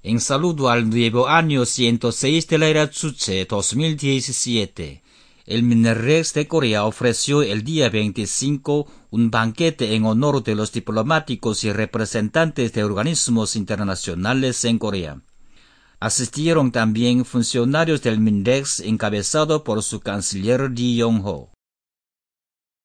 En saludo al nuevo año 106 de la era Chuche 2017, el MINREX de Corea ofreció el día 25 un banquete en honor de los diplomáticos y representantes de organismos internacionales en Corea. Asistieron también funcionarios del MINREX encabezado por su canciller Ri Yong-ho.